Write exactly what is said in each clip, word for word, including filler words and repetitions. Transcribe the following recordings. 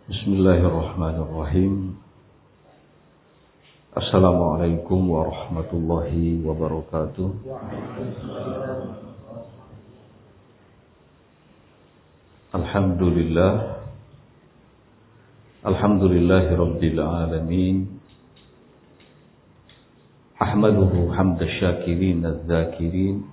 Bismillahirrahmanirrahim. Assalamualaikum warahmatullahi wabarakatuh. Alhamdulillah. Alhamdulillahi rabbil alamin. Ahmaduhu hamda syakirin az-zakirin.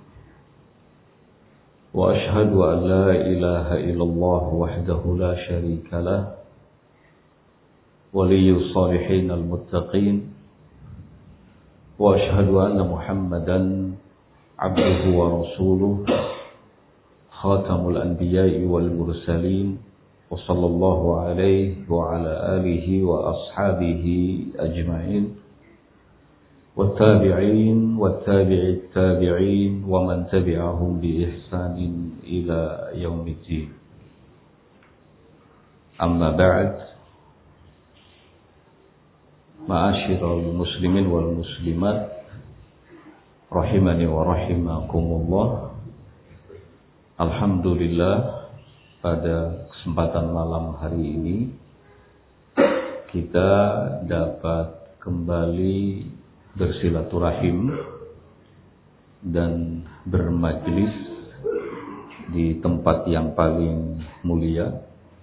Wa ashhadu an la ilaha illallah wahdahu la syarika lah. Waliyus salihin al-muttaqin. Wa ashhadu anna Muhammadan abduhu wa rasuluh. Khatamul anbiya'i wal mursalin. Wa sallallahu alaihi wa ala alihi wa ashabihi ajma'in. والتابعين والتابع التابعين ومن تبعهم بإحسان إلى يوم الدين. أما بعد، معاشر المسلمين والمسلمات rahimani wa rahimakumullah. Alhamdulillah, pada kesempatan malam hari ini kita dapat kembali bersilaturahim dan bermajlis di tempat yang paling mulia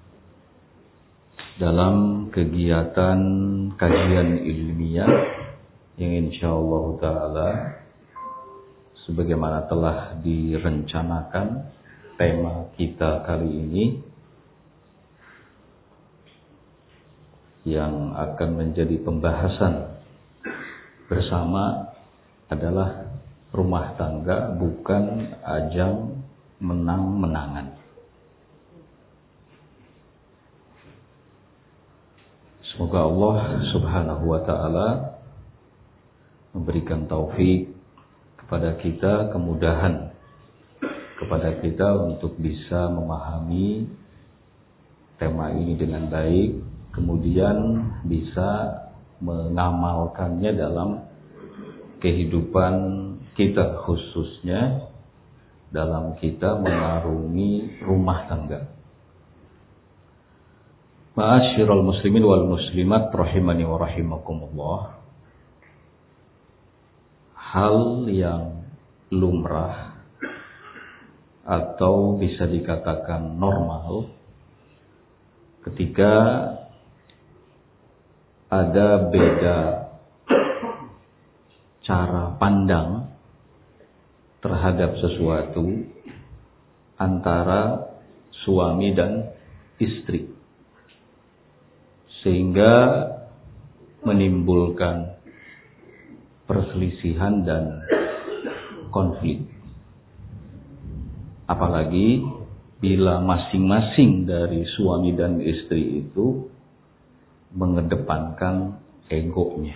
dalam kegiatan kajian ilmiah yang insyaallah ta'ala sebagaimana telah direncanakan tema kita kali ini yang akan menjadi pembahasan bersama adalah rumah tangga bukan ajang menang-menangan. Semoga Allah subhanahu wa ta'ala memberikan taufik kepada kita, kemudahan kepada kita untuk bisa memahami tema ini dengan baik, kemudian bisa mengamalkannya dalam kehidupan kita, khususnya dalam kita mengarungi rumah tangga. Ma'asyiral muslimin wal muslimat rahimani wa rahimakumullah. Hal yang lumrah atau bisa dikatakan normal ketika ada beda cara pandang terhadap sesuatu antara suami dan istri, sehingga menimbulkan perselisihan dan konflik. Apalagi bila masing-masing dari suami dan istri itu mengedepankan egonya,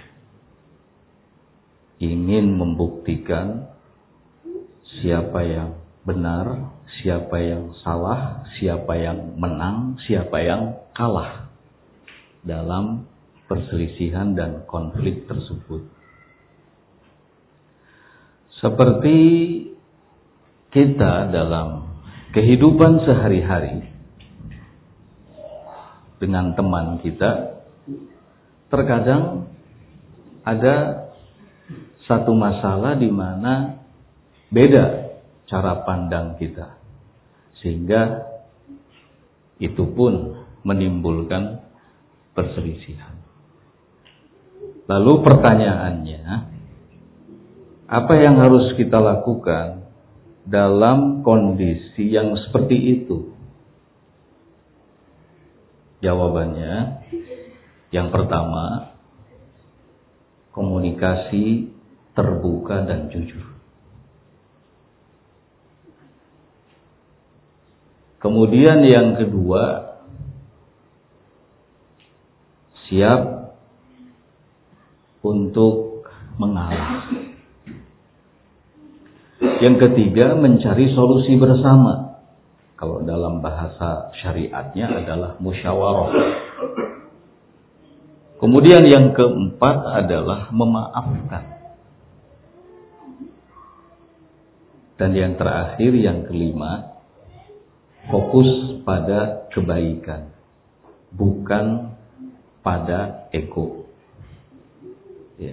ingin membuktikan siapa yang benar, siapa yang salah, siapa yang menang, siapa yang kalah dalam perselisihan dan konflik tersebut. Seperti kita dalam kehidupan sehari-hari dengan teman kita, terkadang ada satu masalah di mana beda cara pandang kita, sehingga itu pun menimbulkan perselisihan. Lalu pertanyaannya, apa yang harus kita lakukan dalam kondisi yang seperti itu? Jawabannya, yang pertama, komunikasi terbuka dan jujur. Kemudian yang kedua, siap untuk mengalah. Yang ketiga, mencari solusi bersama. Kalau dalam bahasa syariatnya adalah musyawarah. Kemudian yang keempat adalah memaafkan. Dan yang terakhir, yang kelima, fokus pada kebaikan. bukan pada ego. Ya.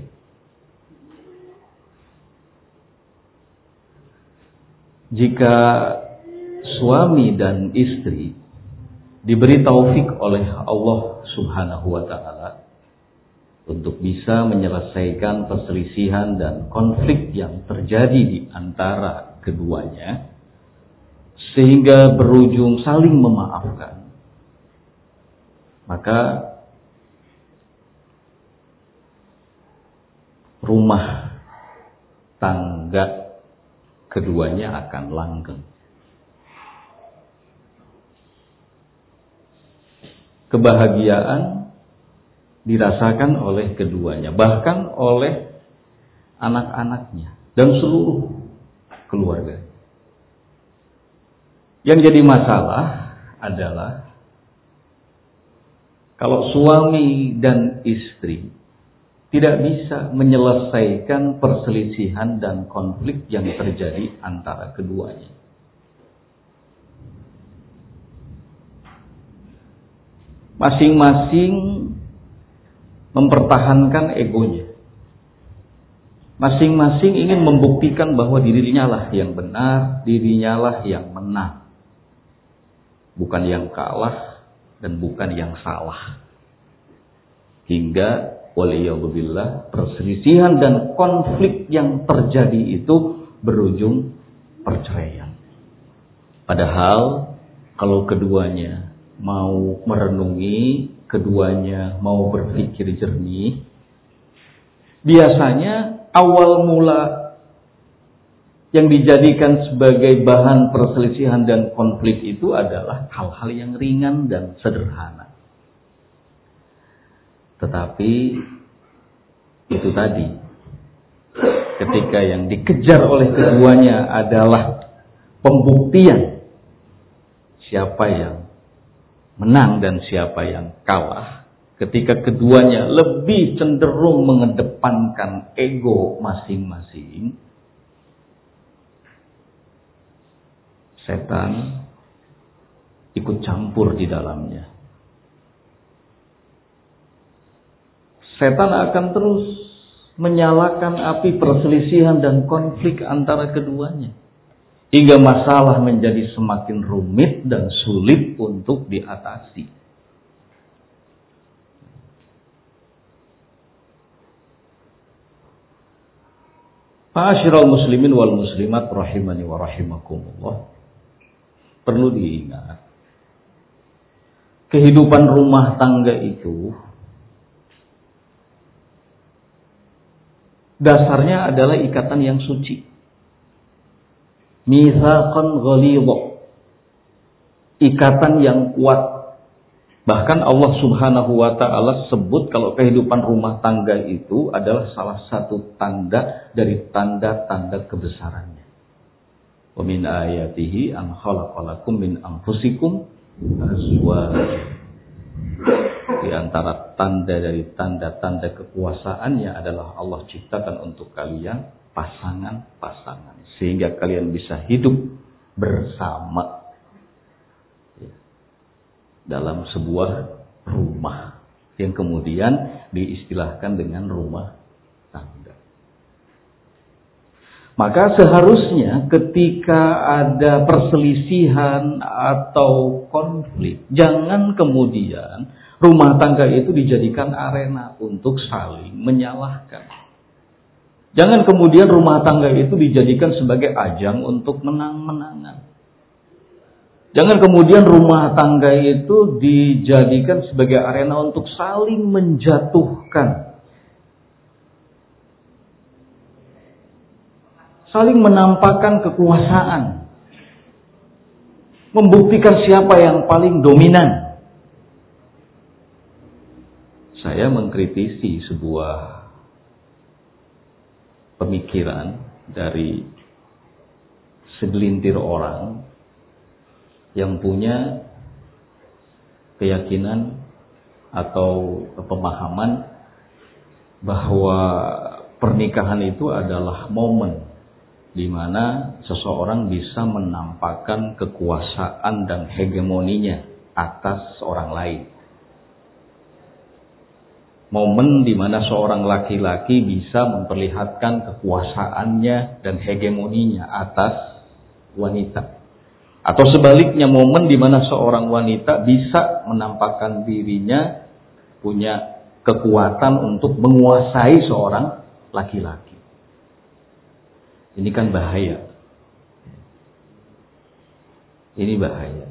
Jika suami dan istri diberi taufik oleh Allah Subhanahu wa ta'ala untuk bisa menyelesaikan perselisihan dan konflik yang terjadi di antara keduanya, sehingga berujung saling memaafkan, maka rumah tangga keduanya akan langgeng. Kebahagiaan dirasakan oleh keduanya, bahkan oleh anak-anaknya dan seluruh keluarga. Yang jadi masalah adalah kalau suami dan istri tidak bisa menyelesaikan perselisihan dan konflik yang terjadi antara keduanya. Masing-masing mempertahankan egonya. Masing-masing ingin membuktikan bahwa dirinya lah yang benar, dirinya lah yang menang. Bukan yang kalah dan bukan yang salah. Hingga waliyadzubillah perselisihan dan konflik yang terjadi itu berujung perceraian. Padahal kalau keduanya mau merenungi, keduanya mau berpikir jernih, biasanya awal mula yang dijadikan sebagai bahan perselisihan dan konflik itu adalah hal-hal yang ringan dan sederhana. Tetapi itu tadi, ketika yang dikejar oleh keduanya adalah pembuktian siapa yang menang dan siapa yang kalah, ketika keduanya lebih cenderung mengedepankan ego masing-masing, setan ikut campur di dalamnya. Setan akan terus menyalakan api perselisihan dan konflik antara keduanya, hingga masalah menjadi semakin rumit dan sulit untuk diatasi. Ma'asyiral muslimin wal muslimat rahimani wa rahimakumullah. Perlu diingat, kehidupan rumah tangga itu dasarnya adalah ikatan yang suci. Mitsaqan ghalidha. Ikatan yang kuat. Bahkan Allah Subhanahu wa ta'ala sebut kalau kehidupan rumah tangga itu adalah salah satu tanda dari tanda-tanda kebesarannya. Wa min ayatihi an khalaqalakum min anfusikum azwajan. Di antara tanda dari tanda-tanda kekuasaannya adalah Allah ciptakan untuk kalian pasangan-pasangan, sehingga kalian bisa hidup bersama dalam sebuah rumah yang kemudian diistilahkan dengan rumah tangga. Maka seharusnya ketika ada perselisihan atau konflik, jangan kemudian rumah tangga itu dijadikan arena untuk saling menyalahkan. Jangan kemudian rumah tangga itu dijadikan sebagai ajang untuk menang-menangan. Jangan kemudian rumah tangga itu dijadikan sebagai arena untuk saling menjatuhkan. Saling menampakkan kekuasaan. Membuktikan siapa yang paling dominan. Saya mengkritisi sebuah pemikiran dari segelintir orang yang punya keyakinan atau pemahaman bahwa pernikahan itu adalah momen di mana seseorang bisa menampakkan kekuasaan dan hegemoninya atas orang lain. momen di mana seorang laki-laki bisa memperlihatkan kekuasaannya dan hegemoninya atas wanita. Atau sebaliknya, momen di mana seorang wanita bisa menampakkan dirinya punya kekuatan untuk menguasai seorang laki-laki. Ini kan bahaya. Ini bahaya.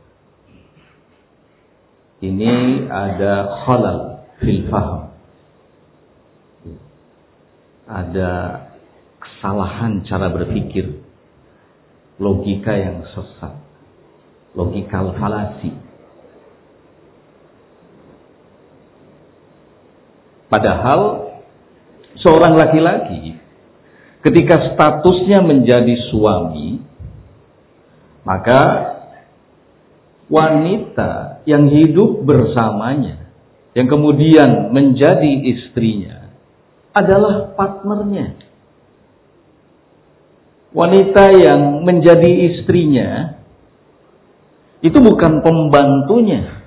Ini ada khalal fil faham. Ada kesalahan cara berpikir, logika yang sesat, logikal falasi. Padahal seorang laki-laki ketika statusnya menjadi suami, maka wanita yang hidup bersamanya, yang kemudian menjadi istrinya, adalah partnernya. Wanita yang menjadi istrinya itu bukan pembantunya,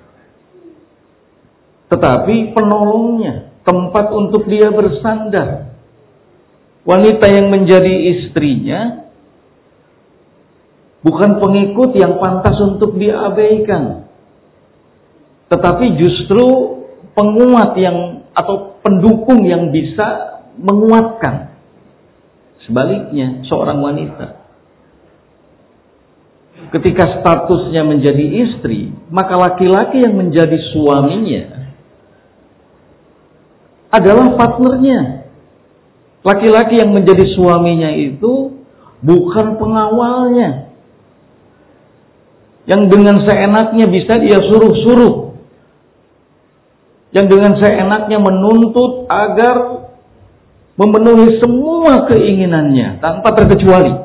tetapi penolongnya, tempat untuk dia bersandar. Wanita yang menjadi istrinya bukan pengikut yang pantas untuk diabaikan, tetapi justru penguat yang atau pendukung yang bisa menguatkan. Sebaliknya, seorang wanita ketika statusnya menjadi istri, maka laki-laki yang menjadi suaminya adalah partnernya. Laki-laki yang menjadi suaminya itu bukan pengawalnya, yang dengan seenaknya bisa dia suruh-suruh, yang dengan seenaknya menuntut agar memenuhi semua keinginannya tanpa terkecuali.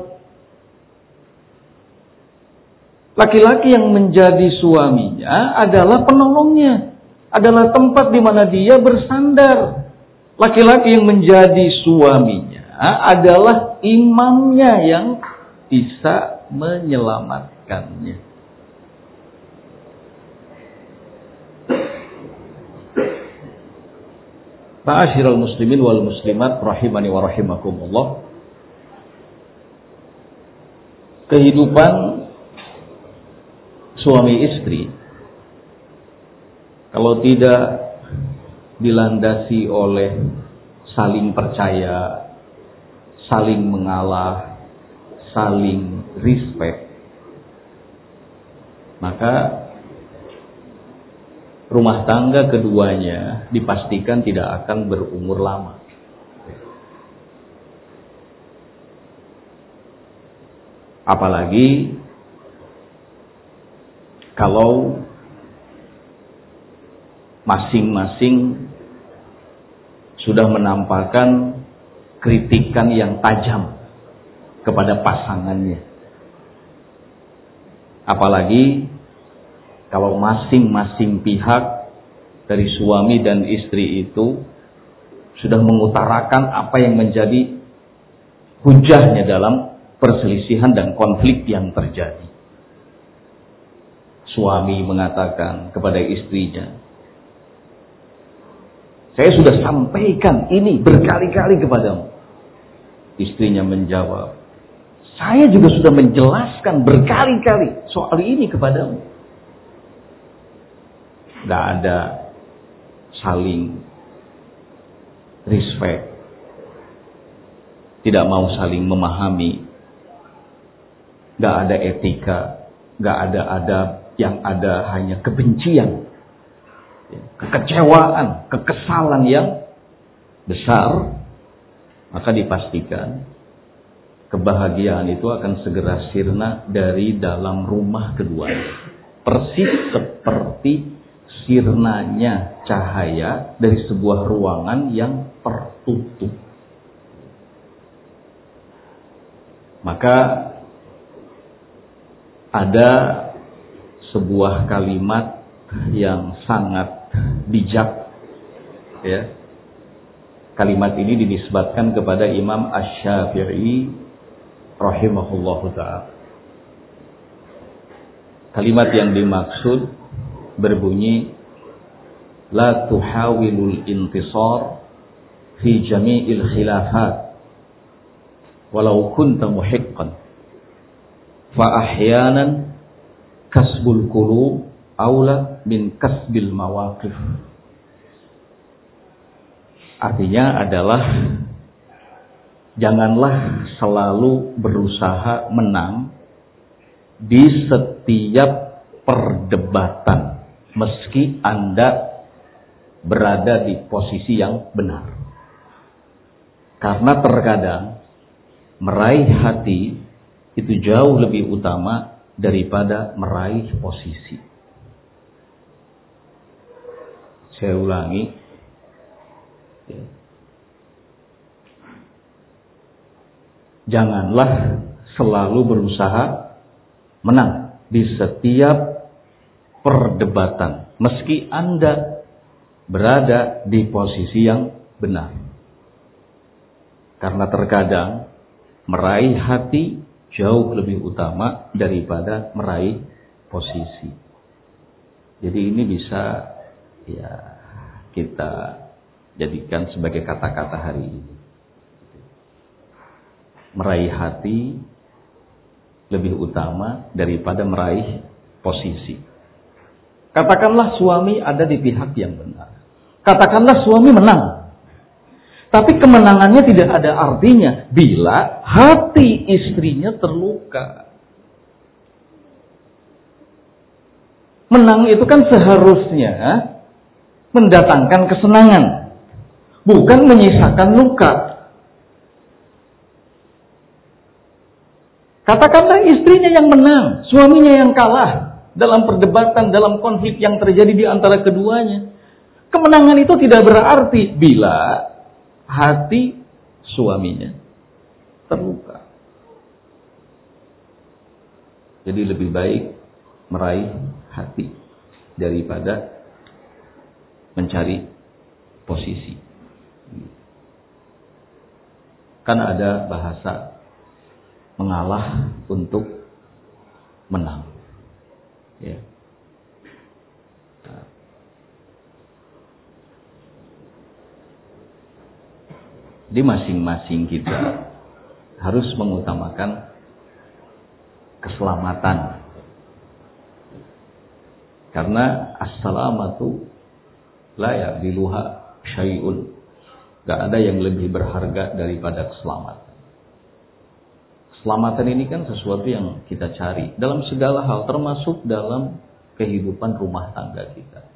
Laki-laki yang menjadi suaminya adalah penolongnya, adalah tempat di mana dia bersandar. Laki-laki yang menjadi suaminya adalah imamnya yang bisa menyelamatkannya. Ma'asyiral muslimin wal muslimat rahimani wa rahimakumullah. Kehidupan suami istri kalau tidak dilandasi oleh saling percaya, saling mengalah, saling respect, maka rumah tangga keduanya dipastikan tidak akan berumur lama. Apalagi kalau masing-masing sudah menampakkan kritikan yang tajam kepada pasangannya. Apalagi kalau masing-masing pihak dari suami dan istri itu sudah mengutarakan apa yang menjadi hujahnya dalam perselisihan dan konflik yang terjadi. Suami mengatakan kepada istrinya, "Saya sudah sampaikan ini berkali-kali kepadamu." Istrinya menjawab, "Saya juga sudah menjelaskan berkali-kali soal ini kepadamu." Gak ada saling respect, tidak mau saling memahami, gak ada etika, gak ada adab, yang ada hanya kebencian, kekecewaan, kekesalan yang besar. Maka dipastikan kebahagiaan itu akan segera sirna dari dalam rumah keduanya, persis seperti sirnanya cahaya dari sebuah ruangan yang tertutup. Maka ada sebuah kalimat yang sangat bijak, ya. Kalimat ini dinisbatkan kepada Imam Asy-Syafi'i rahimahullahu ta'ala. Kalimat yang dimaksud berbunyi, la tuhawilul intisar fi jami'il khilafat walau kunta muhiqqan fa ahyanan kasbul qulub aula min kasbil mawaqif. Artinya adalah janganlah selalu berusaha menang di setiap perdebatan meski Anda berada di posisi yang benar. Karena terkadang meraih hati itu jauh lebih utama daripada meraih posisi. Saya ulangi. Janganlah selalu berusaha menang di setiap perdebatan meski Anda berada di posisi yang benar. Karena terkadang meraih hati jauh lebih utama daripada meraih posisi. Jadi ini bisa ya kita jadikan sebagai kata-kata hari ini. Meraih hati lebih utama daripada meraih posisi. Katakanlah suami ada di pihak yang benar. Katakanlah suami menang. Tapi kemenangannya tidak ada artinya bila hati istrinya terluka. Menang itu kan seharusnya mendatangkan kesenangan, bukan menyisakan luka. Katakanlah istrinya yang menang, suaminya yang kalah dalam perdebatan, dalam konflik yang terjadi di antara keduanya. Kemenangan itu tidak berarti bila hati suaminya terluka. Jadi lebih baik meraih hati daripada mencari posisi. Kan ada bahasa mengalah untuk menang. Ya. Di masing-masing kita harus mengutamakan keselamatan. Karena as-salamatu la ya'diluha syai'un. Gak ada yang lebih berharga daripada keselamatan. Keselamatan ini kan sesuatu yang kita cari dalam segala hal, termasuk dalam kehidupan rumah tangga kita.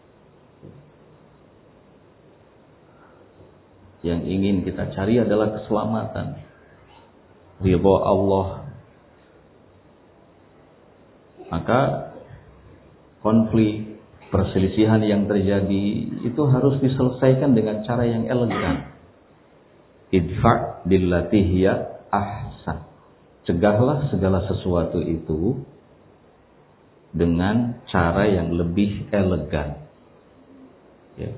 Yang ingin kita cari adalah keselamatan, ridha Allah. Maka konflik, perselisihan yang terjadi itu harus diselesaikan dengan cara yang elegan. Idfa' billati hiya ahsan. Cegahlah segala sesuatu itu dengan cara yang lebih elegan. Ya.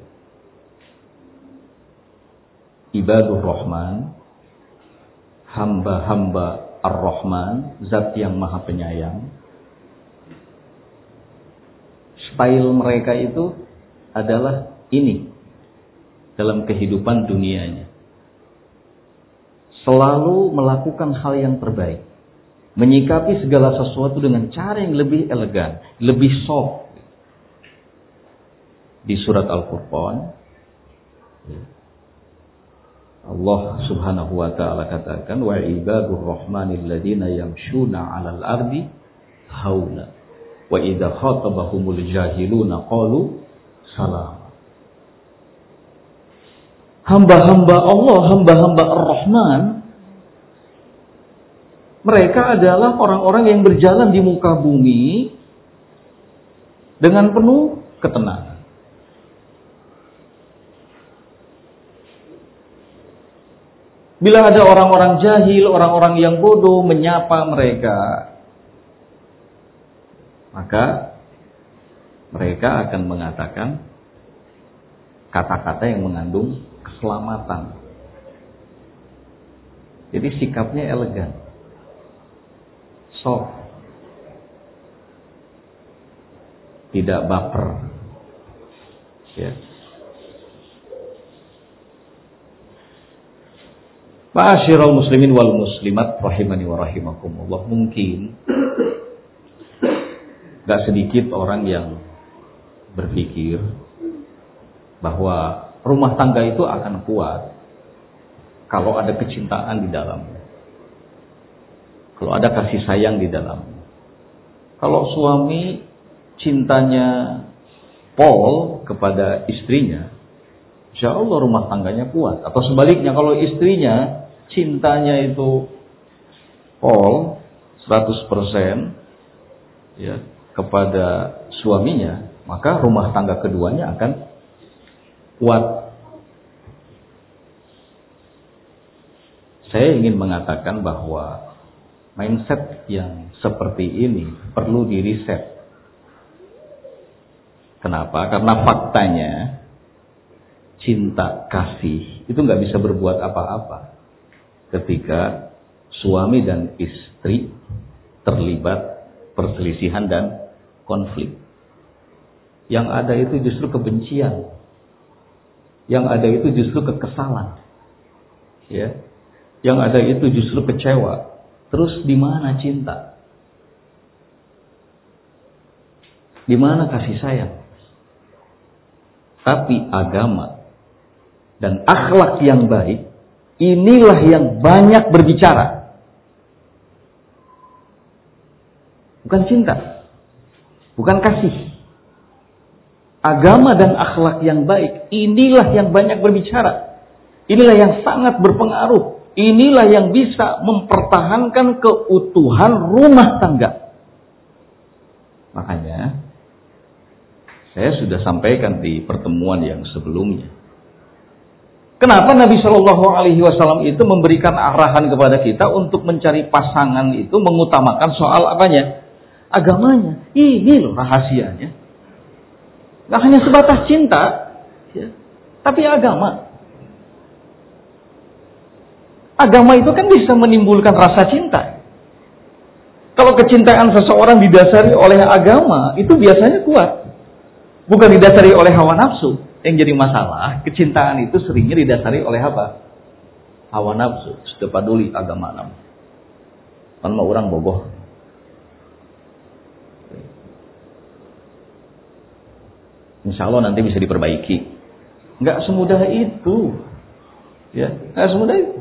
Ibadur Rahman, hamba-hamba Ar-Rahman, zat yang maha penyayang. Style mereka itu adalah ini dalam kehidupan dunianya. Selalu melakukan hal yang terbaik. Menyikapi segala sesuatu dengan cara yang lebih elegan, lebih soft. Di surat Al-Furqan, Allah subhanahu wa ta'ala katakan, wa ibadur rahmanil ladina yamshuna 'alal ardi hauna wa idza khatabahumul jahiluna qalu salam. Hamba-hamba Allah, hamba-hamba Ar-Rahman, mereka adalah orang-orang yang berjalan di muka bumi dengan penuh ketenangan. Bila ada orang-orang jahil, orang-orang yang bodoh menyapa mereka, maka mereka akan mengatakan kata-kata yang mengandung keselamatan. Jadi sikapnya elegan, soft, tidak baper, Ya. Ma'asyiral muslimin wal muslimat rahimani wa rahimakumullah, mungkin gak sedikit orang yang berpikir bahwa rumah tangga itu akan kuat kalau ada kecintaan di dalamnya, kalau ada kasih sayang di dalamnya. Kalau suami cintanya pol kepada istrinya, insya Allah rumah tangganya kuat. Atau sebaliknya, kalau istrinya cintanya itu pol seratus persen ya, kepada suaminya, maka rumah tangga keduanya akan kuat. Saya ingin mengatakan bahwa mindset yang seperti ini perlu di-reset. Kenapa? Karena faktanya cinta kasih itu nggak bisa berbuat apa-apa ketika suami dan istri terlibat perselisihan dan konflik. Yang ada itu justru kebencian, yang ada itu justru kekesalan, ya, yang ada itu justru kecewa. Terus di mana cinta? Di mana kasih sayang? Tapi agama dan akhlak yang baik, inilah yang banyak berbicara. Bukan cinta, bukan kasih. Agama dan akhlak yang baik, inilah yang banyak berbicara. Inilah yang sangat berpengaruh. Inilah yang bisa mempertahankan keutuhan rumah tangga. Makanya saya sudah sampaikan di pertemuan yang sebelumnya. Kenapa Nabi Shallallahu Alaihi Wasallam itu memberikan arahan kepada kita untuk mencari pasangan itu mengutamakan soal apanya? Agamanya. Ini loh rahasianya. Gak hanya sebatas cinta, ya, tapi agama. Agama itu kan bisa menimbulkan rasa cinta. Kalau kecintaan seseorang didasari oleh agama, itu biasanya kuat. Bukan didasari oleh hawa nafsu. Yang jadi masalah, kecintaan itu seringnya didasari oleh apa? Hawa nafsu. Sudah peduli agama nam. Kan mau orang bogoh. Insya Allah nanti bisa diperbaiki. Nggak semudah itu. Ya, nggak semudah itu.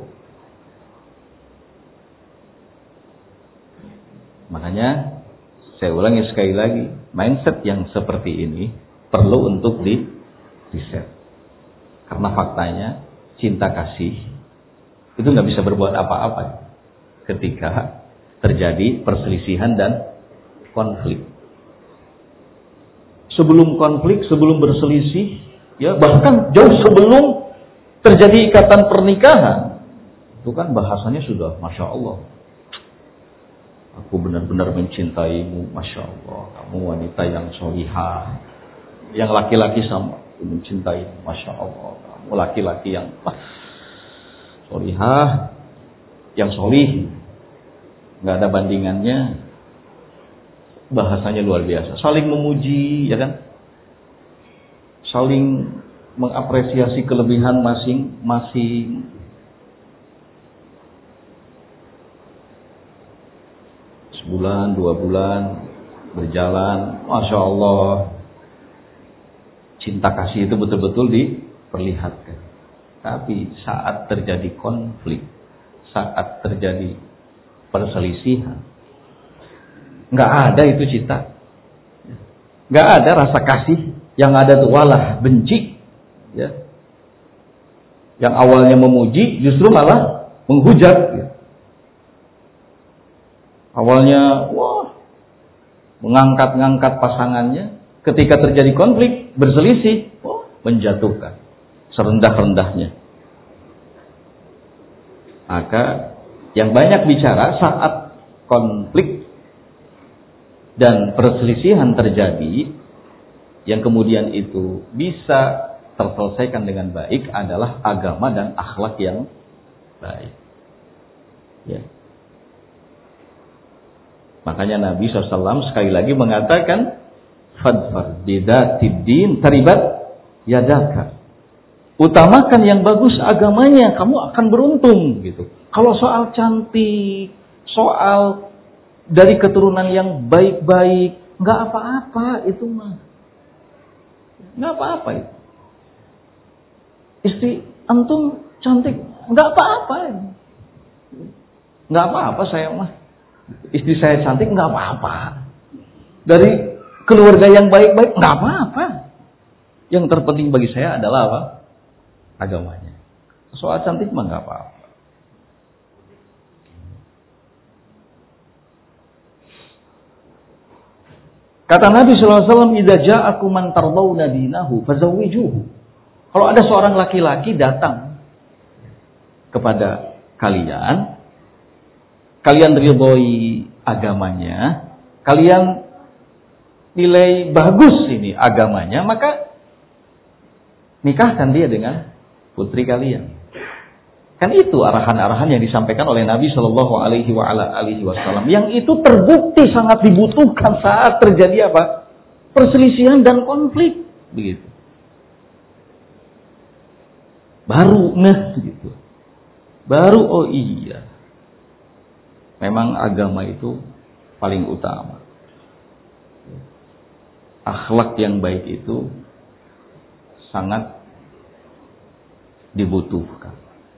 Makanya saya ulangi sekali lagi, mindset yang seperti ini perlu untuk di reset. Karena faktanya cinta kasih itu nggak bisa berbuat apa-apa ketika terjadi perselisihan dan konflik. Sebelum konflik, sebelum berselisih, ya bahkan jauh sebelum terjadi ikatan pernikahan, itu kan bahasanya sudah Masya Allah. Aku benar-benar mencintaimu, Masya Allah. Kamu wanita yang solihah. Yang laki-laki sama, aku mencintaimu, Masya Allah. Kamu laki-laki yang ah, solihah, yang solih. Gak ada bandingannya. Bahasanya luar biasa. Saling memuji, ya kan? Saling mengapresiasi kelebihan masing-masing. Sebulan, dua bulan berjalan, Masya Allah, cinta kasih itu betul-betul diperlihatkan. Tapi saat terjadi konflik, saat terjadi perselisihan, nggak ada itu cinta, nggak ada rasa kasih. Yang ada tuh walah benci, ya. Yang awalnya memuji justru malah menghujat. Ya. Awalnya, wah, mengangkat-ngangkat pasangannya. Ketika terjadi konflik, berselisih, wah, menjatuhkan. Serendah-rendahnya. Maka, yang banyak bicara saat konflik dan perselisihan terjadi, yang kemudian itu bisa terselesaikan dengan baik adalah agama dan akhlak yang baik. Ya. Makanya Nabi shallallahu alaihi wasallam sekali lagi mengatakan, fadfar bidzatid din taribat yadaka. Utamakan yang bagus agamanya, kamu akan beruntung gitu. Kalau soal cantik, soal dari keturunan yang baik-baik, nggak apa-apa itu mah. Nggak apa-apa itu. Istri antum cantik, nggak apa-apa. Nggak apa-apa saya mah. Istri saya cantik, nggak apa-apa. Dari keluarga yang baik-baik, nggak apa-apa. Yang terpenting bagi saya adalah apa? Agamanya. Soal cantik mah nggak apa-apa. Kata Nabi shallallahu alaihi wasallam, "Idza ja'akum man tardawna dinahu fazawwijuhu." Kalau ada seorang laki-laki datang kepada kalian, kalian ridhoi agamanya, kalian nilai bagus ini agamanya, maka nikahkan dia dengan putri kalian. Kan itu arahan-arahan yang disampaikan oleh Nabi Shallallahu Alaihi Wasallam, yang itu terbukti sangat dibutuhkan saat terjadi apa? Perselisihan dan konflik, begitu. Baru nah gitu. Baru oh iya. Memang agama itu paling utama. Akhlak yang baik itu sangat dibutuhkan.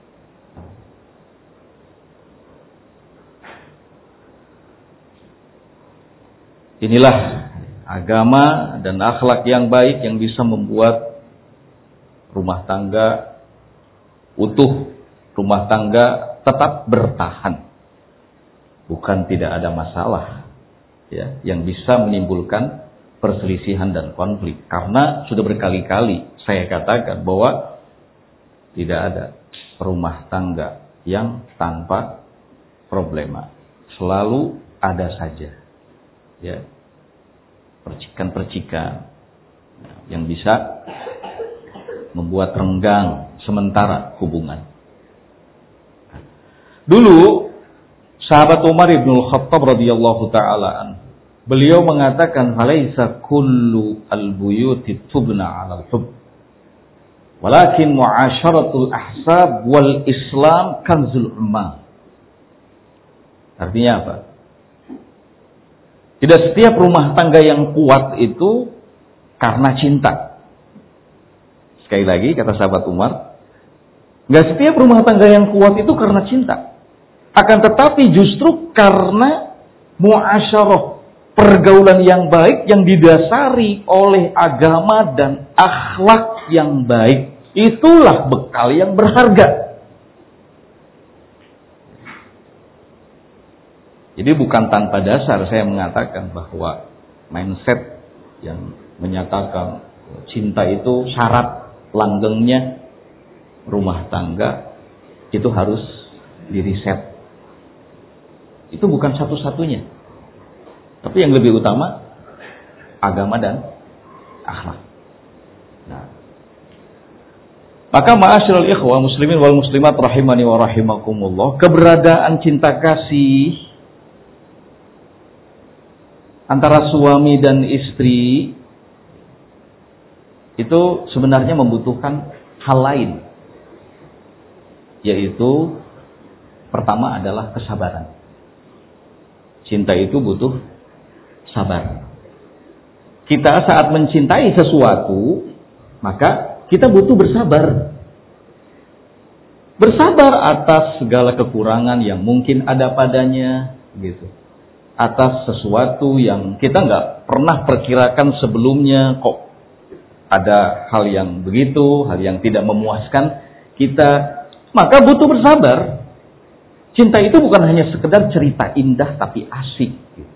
Inilah agama dan akhlak yang baik yang bisa membuat rumah tangga utuh, rumah tangga tetap bertahan. Bukan tidak ada masalah ya, yang bisa menimbulkan perselisihan dan konflik. Karena sudah berkali-kali saya katakan bahwa tidak ada rumah tangga yang tanpa problema. Selalu ada saja ya, percikan-percikan yang bisa membuat renggang sementara hubungan. Dulu sahabat Umar bin Khattab radhiyallahu taala an, beliau mengatakan, "Falaisa kullu al-buyuti tubna 'ala al-hubb, walakin mu'asyaratul ahsab wal Islam kanzul umma." Artinya apa? Tidak setiap rumah tangga yang kuat itu karena cinta. Sekali lagi kata sahabat Umar, nggak setiap rumah tangga yang kuat itu karena cinta. Akan tetapi justru karena muasyarah, pergaulan yang baik yang didasari oleh agama dan akhlak yang baik. Itulah bekal yang berharga. Jadi bukan tanpa dasar saya mengatakan bahwa mindset yang menyatakan cinta itu syarat langgengnya rumah tangga itu harus diriset. Itu bukan satu-satunya. Tapi yang lebih utama agama dan akhlak. Nah, maka ma'asyiral ikhwah muslimin wal muslimat rahimani wa rahimakumullah, keberadaan cinta kasih antara suami dan istri itu sebenarnya membutuhkan hal lain, yaitu pertama adalah kesabaran. Cinta itu butuh sabar. Kita saat mencintai sesuatu, maka kita butuh bersabar. Bersabar atas segala kekurangan yang mungkin ada padanya, gitu. Atas sesuatu yang kita nggak pernah perkirakan sebelumnya, kok ada hal yang begitu, hal yang tidak memuaskan kita, maka butuh bersabar. Cinta itu bukan hanya sekedar cerita indah tapi asik, gitu.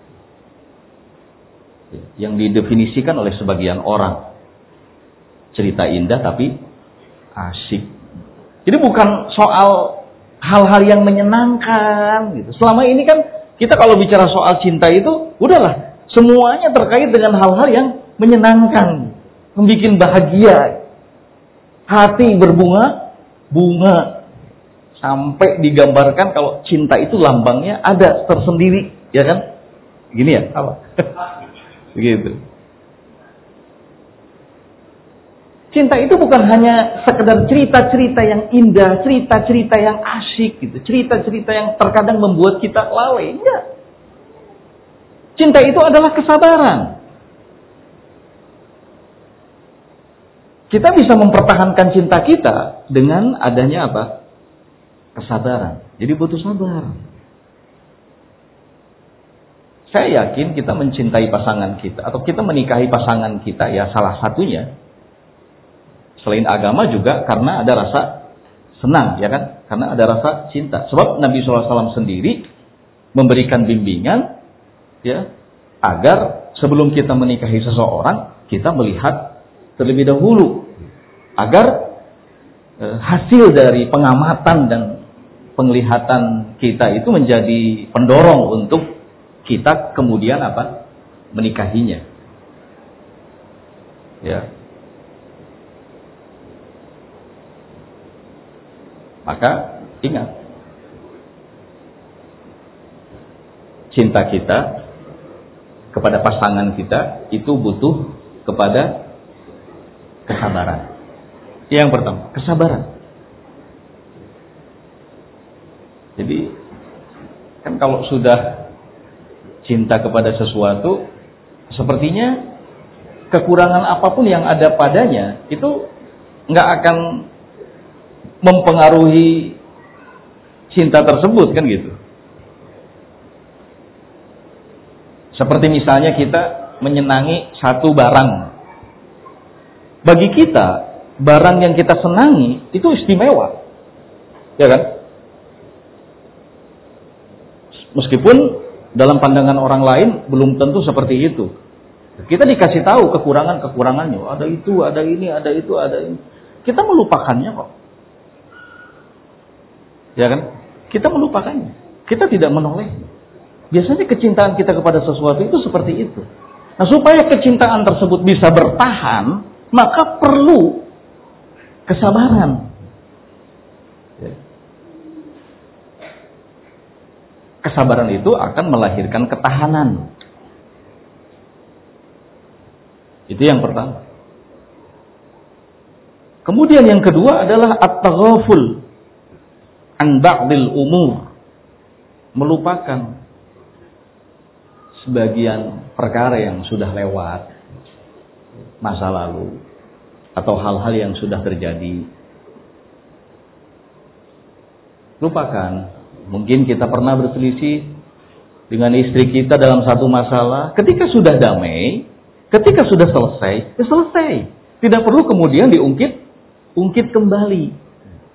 Yang didefinisikan oleh sebagian orang, cerita indah tapi asik. Jadi bukan soal hal-hal yang menyenangkan, gitu. Selama ini kan kita kalau bicara soal cinta itu, udahlah, semuanya terkait dengan hal-hal yang menyenangkan, membuat bahagia, hati berbunga, bunga, sampai digambarkan kalau cinta itu lambangnya ada tersendiri, ya kan? Gini ya, apa? Begitu. Cinta itu bukan hanya sekedar cerita-cerita yang indah, cerita-cerita yang asyik gitu, cerita-cerita yang terkadang membuat kita lalai. Enggak. Cinta itu adalah kesabaran. Kita bisa mempertahankan cinta kita dengan adanya apa? Kesabaran. Jadi butuh sabar. Saya yakin kita mencintai pasangan kita atau kita menikahi pasangan kita ya salah satunya selain agama juga karena ada rasa senang, ya kan? Karena ada rasa cinta. Sebab Nabi shallallahu alaihi wasallam sendiri memberikan bimbingan, ya, agar sebelum kita menikahi seseorang, kita melihat terlebih dahulu, agar eh, hasil dari pengamatan dan penglihatan kita itu menjadi pendorong untuk kita kemudian apa? Menikahinya. Ya. Maka ingat, cinta kita kepada pasangan kita itu butuh kepada kesabaran. Yang pertama, kesabaran. Jadi kan kalau sudah cinta kepada sesuatu, sepertinya kekurangan apapun yang ada padanya itu nggak akan mempengaruhi cinta tersebut, kan gitu. Seperti misalnya kita menyenangi satu barang. Bagi kita, barang yang kita senangi itu istimewa. Ya kan? Meskipun dalam pandangan orang lain belum tentu seperti itu. Kita dikasih tahu kekurangan-kekurangannya. Ada itu, ada ini, ada itu, ada ini. Kita melupakannya kok. Ya kan? Kita melupakannya. Kita tidak menolehnya. Biasanya kecintaan kita kepada sesuatu itu seperti itu. Nah, supaya kecintaan tersebut bisa bertahan, maka perlu kesabaran. Ya. Kesabaran itu akan melahirkan ketahanan. Itu yang pertama. Kemudian yang kedua adalah at-taghaful an ba'dil umur, melupakan sebagian perkara yang sudah lewat, masa lalu, atau hal-hal yang sudah terjadi. Lupakan. Mungkin kita pernah berselisih dengan istri kita dalam satu masalah. Ketika sudah damai, ketika sudah selesai, ya selesai. Tidak perlu kemudian diungkit, ungkit kembali.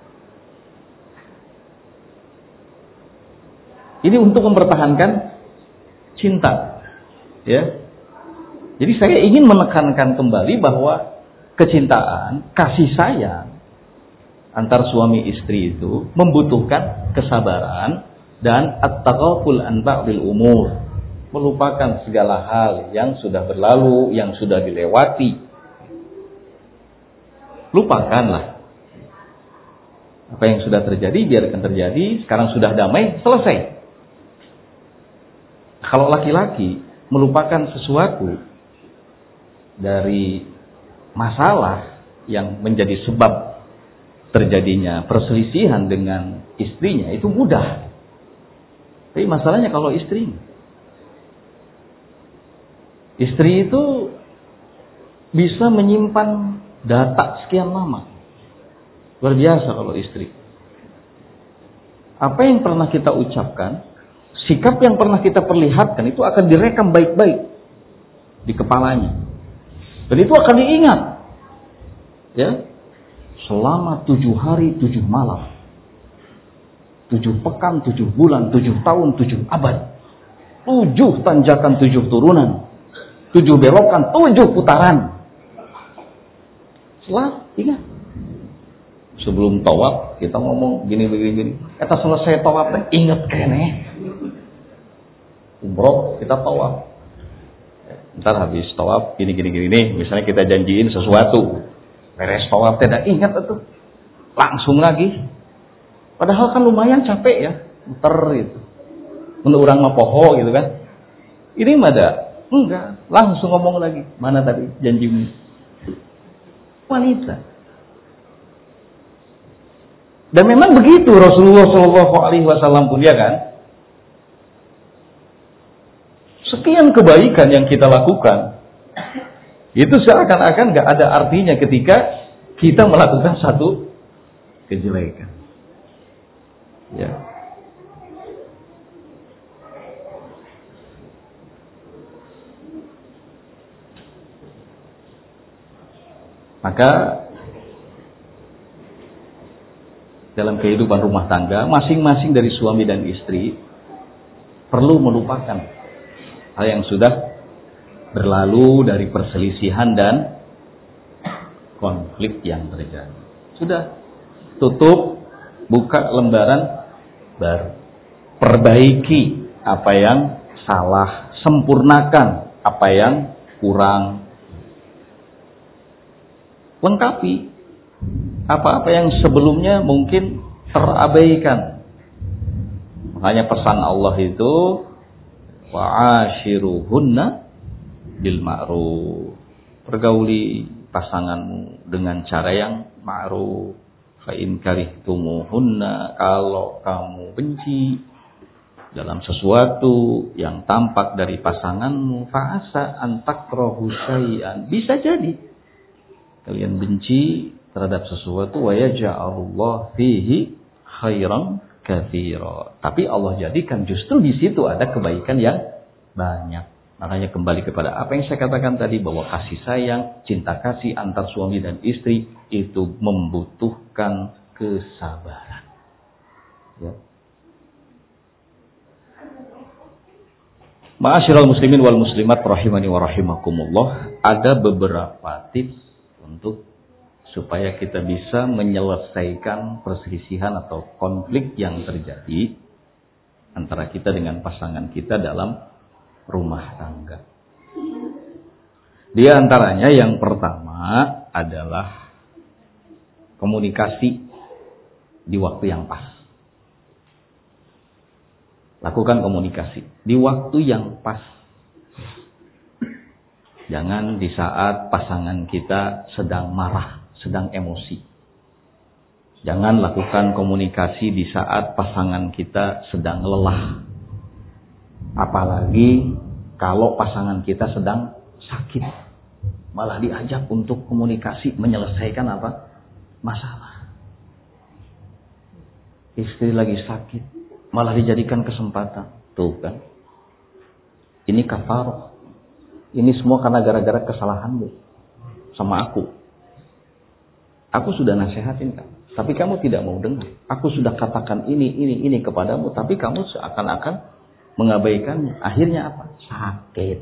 Ini untuk mempertahankan cinta, ya. Jadi saya ingin menekankan kembali bahwa kecintaan, kasih sayang antar suami istri itu membutuhkan kesabaran dan at-taghaful an ba'dil umur, melupakan segala hal yang sudah berlalu, yang sudah dilewati. Lupakanlah apa yang sudah terjadi, biarkan terjadi. Sekarang sudah damai, selesai. Kalau laki-laki melupakan sesuatu dari masalah yang menjadi sebab terjadinya perselisihan dengan istrinya, itu mudah. Tapi masalahnya kalau istri, istri itu bisa menyimpan data sekian lama. Luar biasa kalau istri. Apa yang pernah kita ucapkan, sikap yang pernah kita perlihatkan itu akan direkam baik-baik di kepalanya. Dan itu akan diingat. Ya. Selama tujuh hari, tujuh malam. Tujuh pekan, tujuh bulan, tujuh tahun, tujuh abad. Tujuh tanjakan, tujuh turunan. Tujuh belokan, tujuh putaran. Selalu ingat. Sebelum tawaf kita ngomong gini-gini. Kita selesai tawaf, ingat kene. Umroh kita tawaf. Ntar habis tawaf gini-gini-gini nih. Misalnya kita janjiin sesuatu. Beres tawaf tidak ingat itu. Langsung lagi. Padahal kan lumayan capek ya. Muter gitu. Menurut orang mah poho gitu kan. Ini mah ada. Enggak. Langsung ngomong lagi. Mana tadi janjimu? wanita. Dan memang begitu Rasulullah Shallallahu Alaihi Wasallam pun, ya kan? Sekian kebaikan yang kita lakukan, itu seakan-akan gak ada artinya ketika kita melakukan satu kejelekan. Ya. Maka dalam kehidupan rumah tangga, masing-masing dari suami dan istri perlu melupakan hal yang sudah berlalu dari perselisihan dan konflik yang terjadi. Sudah, tutup, buka lembaran baru. Perbaiki apa yang salah, sempurnakan apa yang kurang. Lengkapi apa-apa yang sebelumnya mungkin terabaikan. Makanya pesan Allah itu wa'ashiruhunna bil ma'ruf. Pergauli pasanganmu dengan cara yang ma'ruf. Fa in karihtumuhunna, kalau kamu benci dalam sesuatu yang tampak dari pasanganmu, fa'asa an takrahu syai'an, bisa jadi kalian benci terhadap sesuatu, wa yaj'alullah fihi khairan katsira. Tapi Allah jadikan justru di situ ada kebaikan yang banyak. Makanya kembali kepada apa yang saya katakan tadi, bahwa kasih sayang, cinta kasih antar suami dan istri itu membutuhkan kesabaran. Ya. Ma'asyiral muslimin wal muslimat rahimani wa rahimakumullah, ada beberapa tips untuk supaya kita bisa menyelesaikan perselisihan atau konflik yang terjadi antara kita dengan pasangan kita dalam rumah tangga. Di antaranya yang pertama adalah komunikasi di waktu yang pas. Lakukan komunikasi di waktu yang pas. Jangan di saat pasangan kita sedang marah, sedang emosi. Jangan lakukan komunikasi di saat pasangan kita sedang lelah. Apalagi kalau pasangan kita sedang sakit. Malah diajak untuk komunikasi menyelesaikan apa? Masalah. Istri lagi sakit, malah dijadikan kesempatan. Tuh kan. Ini kafarah. Ini semua karena gara-gara kesalahanmu sama aku. Aku sudah nasihatin kamu, tapi kamu tidak mau dengar. Aku sudah katakan ini, ini, ini kepadamu, tapi kamu seakan-akan mengabaikannya. Akhirnya apa? Sakit.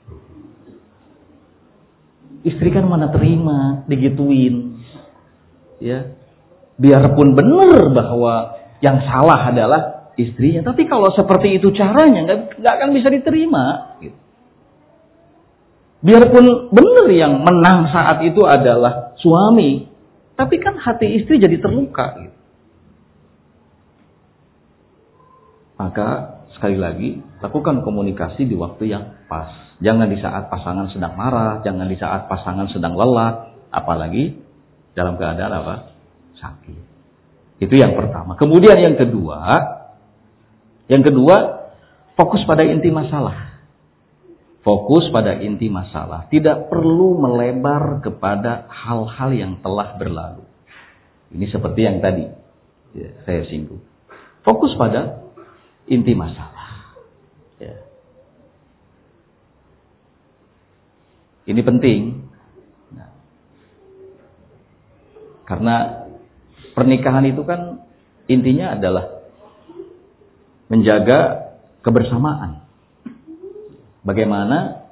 Istri kan mana terima digituin. Ya. Biarpun benar bahwa yang salah adalah istrinya, tapi kalau seperti itu caranya nggak nggak akan bisa diterima. Gitu. Biarpun benar yang menang saat itu adalah suami, tapi kan hati istri jadi terluka. Gitu. Maka sekali lagi, lakukan komunikasi di waktu yang pas. Jangan di saat pasangan sedang marah, jangan di saat pasangan sedang lelah, apalagi dalam keadaan apa? Sakit. Itu yang pertama. Kemudian yang kedua, yang kedua, fokus pada inti masalah. Fokus pada inti masalah. Tidak perlu melebar kepada hal-hal yang telah berlalu. Ini seperti yang tadi ya, saya singgung. Fokus pada inti masalah. Ya. Ini penting. Nah, karena pernikahan itu kan intinya adalah menjaga kebersamaan. Bagaimana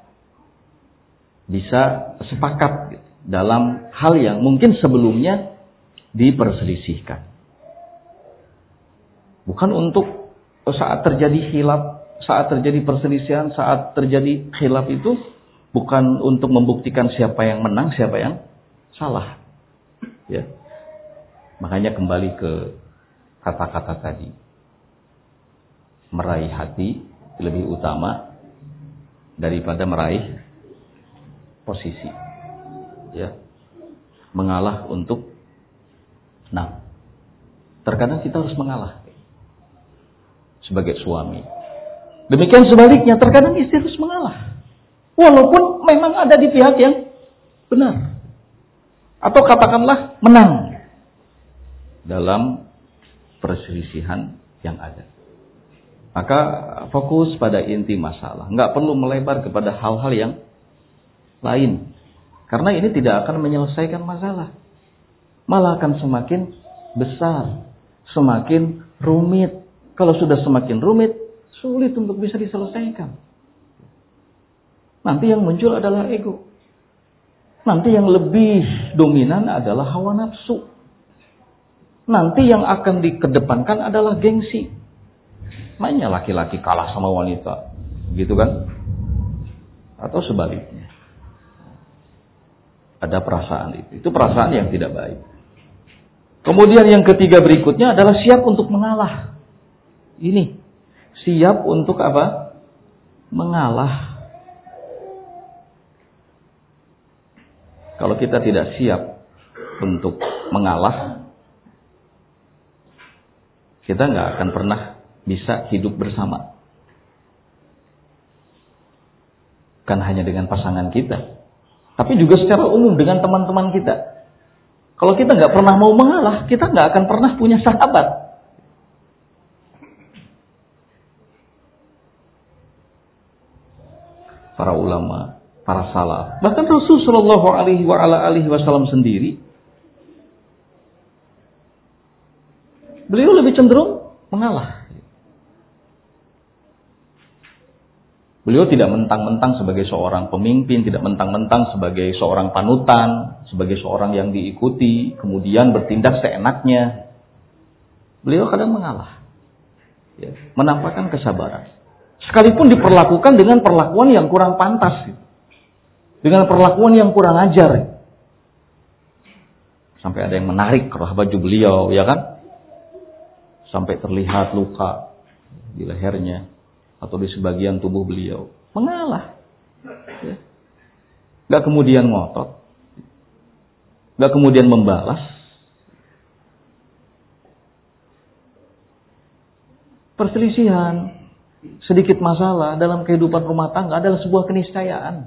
bisa sepakat dalam hal yang mungkin sebelumnya diperselisihkan. Bukan untuk saat terjadi khilaf, saat terjadi perselisihan, saat terjadi khilaf itu bukan untuk membuktikan siapa yang menang, siapa yang salah. Ya. Makanya kembali ke kata-kata tadi. Meraih hati lebih utama daripada meraih posisi. Ya. mengalah untuk, nah, terkadang kita harus mengalah sebagai suami. Demikian sebaliknya, terkadang istri harus mengalah. Walaupun memang ada di pihak yang benar. Atau katakanlah menang dalam perselisihan yang ada. Maka fokus pada inti masalah. Nggak perlu melebar kepada hal-hal yang lain. Karena ini tidak akan menyelesaikan masalah. Malah akan semakin besar. Semakin rumit. Kalau sudah semakin rumit, sulit untuk bisa diselesaikan. Nanti yang muncul adalah ego. Nanti yang lebih dominan adalah hawa nafsu. Nanti yang akan dikedepankan adalah gengsi. Mainnya laki-laki kalah sama wanita. Gitu kan? Atau sebaliknya. Ada perasaan itu. Itu perasaan yang tidak baik. Kemudian yang ketiga berikutnya adalah siap untuk mengalah. Ini. Siap untuk apa? Mengalah. Kalau kita tidak siap untuk mengalah, kita nggak akan pernah bisa hidup bersama. Bukan hanya dengan pasangan kita, tapi juga secara umum dengan teman-teman kita. Kalau kita nggak pernah mau mengalah, kita nggak akan pernah punya sahabat. Para ulama, para salaf, bahkan Rasul Shallallahu Alaihi Wasallam sendiri, beliau lebih cenderung mengalah. Beliau tidak mentang-mentang sebagai seorang pemimpin, tidak mentang-mentang sebagai seorang panutan, sebagai seorang yang diikuti, kemudian bertindak seenaknya. Beliau kadang mengalah, ya, menampakkan kesabaran. Sekalipun diperlakukan dengan perlakuan yang kurang pantas, dengan perlakuan yang kurang ajar, sampai ada yang menarik kerah baju beliau, ya kan? Sampai terlihat luka di lehernya atau di sebagian tubuh beliau. Mengalah, ya. Gak kemudian ngotot, gak kemudian membalas. Perselisihan, sedikit masalah dalam kehidupan rumah tangga adalah sebuah keniscayaan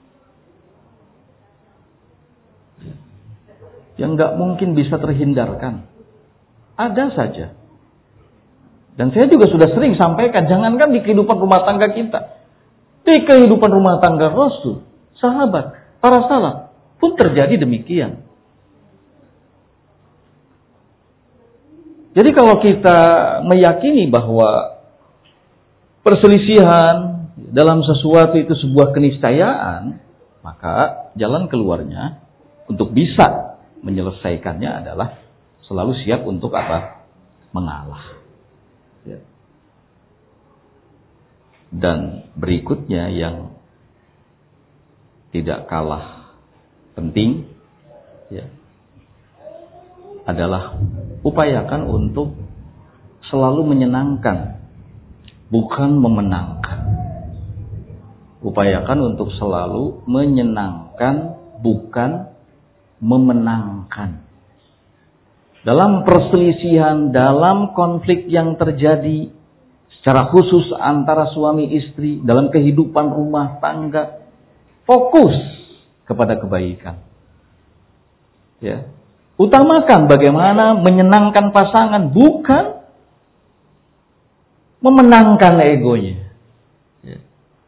yang gak mungkin bisa terhindarkan. Ada saja. Dan saya juga sudah sering sampaikan, jangankan di kehidupan rumah tangga kita, di kehidupan rumah tangga Rasul, sahabat, para salaf pun terjadi demikian. Jadi kalau kita meyakini bahwa perselisihan dalam sesuatu itu sebuah keniscayaan, maka jalan keluarnya untuk bisa menyelesaikannya adalah selalu siap untuk apa? Mengalah. Ya. Dan berikutnya yang tidak kalah penting, ya, adalah upayakan untuk selalu menyenangkan, bukan memenangkan. Upayakan untuk selalu menyenangkan, bukan memenangkan. Dalam perselisihan, dalam konflik yang terjadi secara khusus antara suami istri, dalam kehidupan rumah tangga, fokus kepada kebaikan. Ya. Utamakan bagaimana menyenangkan pasangan, bukan memenangkan egonya. Ya.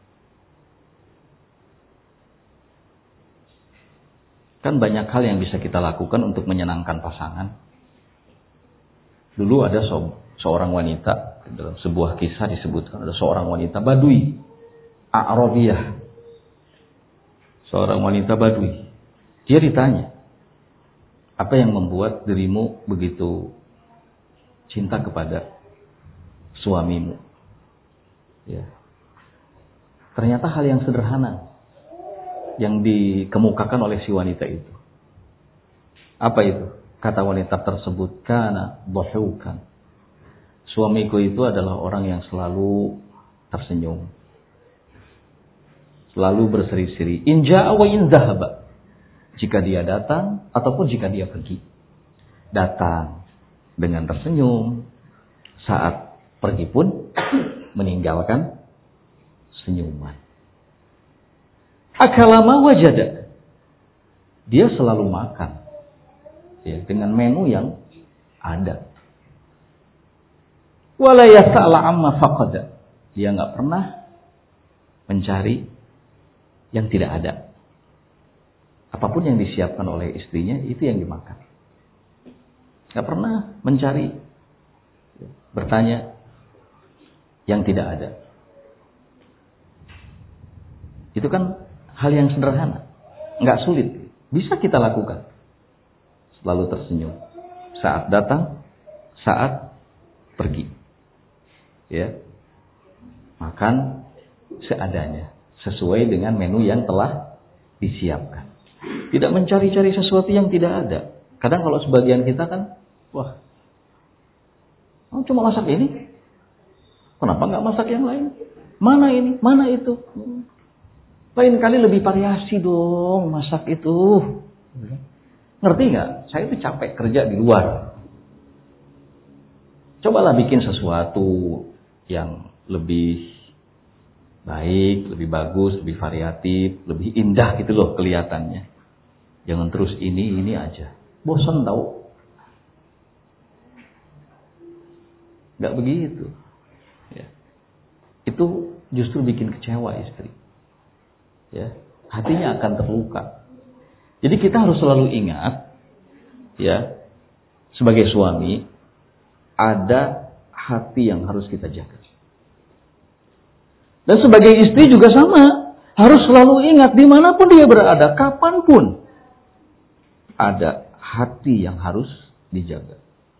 Kan banyak hal yang bisa kita lakukan untuk menyenangkan pasangan. Dulu ada se- seorang wanita, dalam sebuah kisah disebutkan ada seorang wanita Badui, A'rabiyah. Seorang wanita Badui. Dia ditanya, apa yang membuat dirimu begitu cinta kepada suamimu? Ya. Ternyata hal yang sederhana yang dikemukakan oleh si wanita itu. Apa itu? Kata wanita tersebut, kana dhahukan. Suamiku itu adalah orang yang selalu tersenyum, selalu berseri-seri. In ja'a wa in dhahaba. Jika dia datang ataupun jika dia pergi. Datang dengan tersenyum, saat pergi pun meninggalkan senyuman. Akalama wajada. Dia selalu makan. Ya, dengan menu yang ada. Wala yas'ala amma faqada. Dia nggak pernah mencari yang tidak ada. Apapun yang disiapkan oleh istrinya itu yang dimakan. Nggak pernah mencari, bertanya yang tidak ada. Itu kan hal yang sederhana, nggak sulit, bisa kita lakukan. Selalu tersenyum saat datang, saat pergi. Ya, makan seadanya, sesuai dengan menu yang telah disiapkan. Tidak mencari-cari sesuatu yang tidak ada. Kadang kalau sebagian kita kan, wah, oh, cuma masak ini, kenapa nggak masak yang lain? Mana ini, mana itu? Lain kali lebih variasi dong masak itu. Ngerti nggak? Saya itu capek kerja di luar. Cobalah bikin sesuatu yang lebih baik, lebih bagus, lebih variatif, lebih indah gitu loh kelihatannya. Jangan terus ini, ini aja. Bosan tau. Nggak begitu. Ya. Itu justru bikin kecewa istri. Ya, hatinya akan terluka. Jadi kita harus selalu ingat, ya, sebagai suami ada hati yang harus kita jaga. Dan sebagai istri juga sama, harus selalu ingat dimanapun dia berada, kapanpun ada hati yang harus dijaga.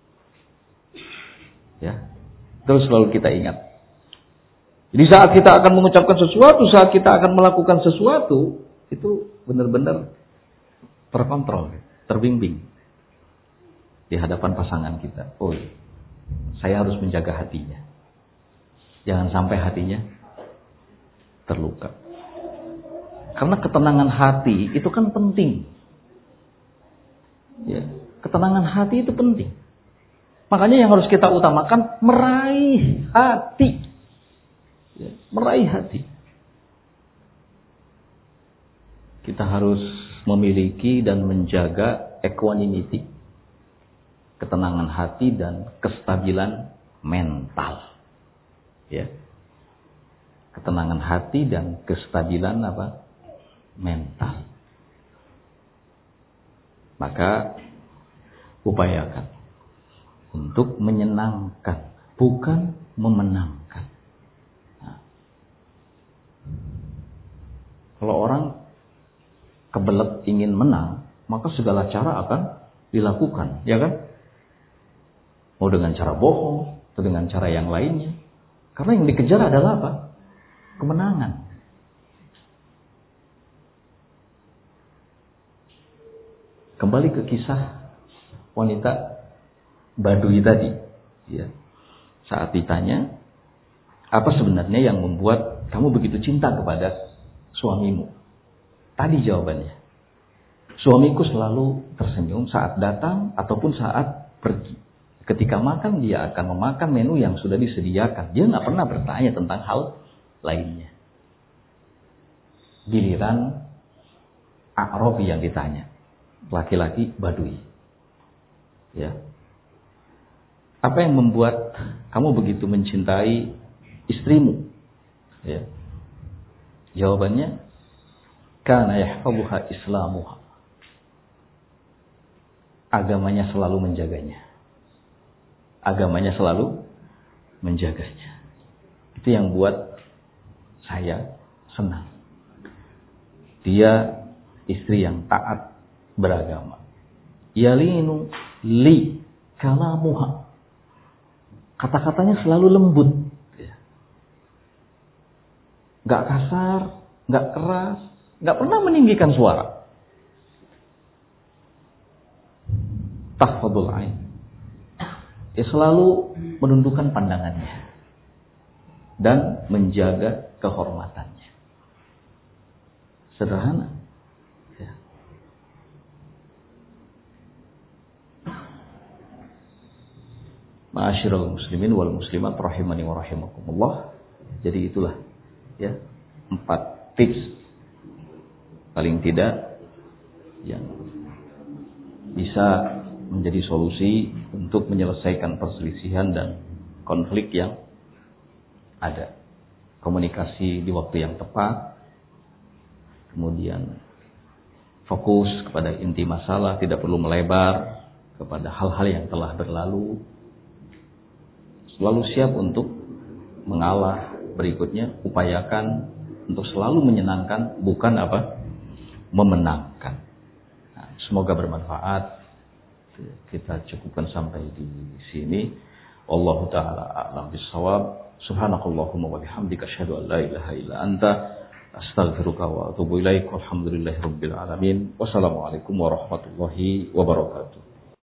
Ya, terus selalu kita ingat. Jadi saat kita akan mengucapkan sesuatu, saat kita akan melakukan sesuatu, itu benar-benar terkontrol, terbimbing di hadapan pasangan kita. Oh, saya harus menjaga hatinya. Jangan sampai hatinya terluka. Karena ketenangan hati itu kan penting. Ya, ketenangan hati itu penting. Makanya yang harus kita utamakan meraih hati. Ya, meraih hati. Kita harus memiliki dan menjaga equanimity, ketenangan hati dan kestabilan mental. Ya. Ketenangan hati dan kestabilan apa? Mental. Maka upayakan untuk menyenangkan, bukan memenangkan. Nah. Kalau orang kebelet ingin menang, maka segala cara akan dilakukan, ya kan? Mau dengan cara bohong, atau dengan cara yang lainnya. Karena yang dikejar adalah apa? Kemenangan. Kembali ke kisah wanita Badui tadi, ya. Saat ditanya, apa sebenarnya yang membuat kamu begitu cinta kepada suamimu? Tadi jawabannya, suamiku selalu tersenyum saat datang ataupun saat pergi. Ketika makan, dia akan memakan menu yang sudah disediakan. Dia nggak pernah bertanya tentang hal lainnya. Giliran A'rabi yang ditanya, laki-laki Badui. Ya. Apa yang membuat kamu begitu mencintai istrimu? Ya. Jawabannya, kana yahfazuha islamuha. Agamanya selalu menjaganya. Agamanya selalu menjaganya. Itu yang buat saya senang. Dia istri yang taat beragama. Yalinu li kalamuha. Kata-katanya selalu lembut. Gak kasar, gak keras, gak pernah meninggikan suara. Tahfadul ain. Dia selalu menundukkan pandangannya dan menjaga kehormatannya. Sederhana. Ya. Ma'asyiral muslimin wal muslimat rahimani wa rahimakumullah. Jadi itulah ya empat tips paling tidak yang bisa menjadi solusi untuk menyelesaikan perselisihan dan konflik yang ada. Komunikasi di waktu yang tepat, kemudian fokus kepada inti masalah, tidak perlu melebar kepada hal-hal yang telah berlalu. Selalu siap untuk mengalah, berikutnya upayakan untuk selalu menyenangkan, bukan apa? Memenangkan. Nah, semoga bermanfaat. Kita cukupkan sampai di sini. Wallahu ta'ala a'lam bissawab. Subhanakallahumma wa bihamdika asyhadu an la ilaha illa anta astaghfiruka wa atubu ilaik. Walhamdulillahirabbil alamin. Wassalamualaikum warahmatullahi wabarakatuh.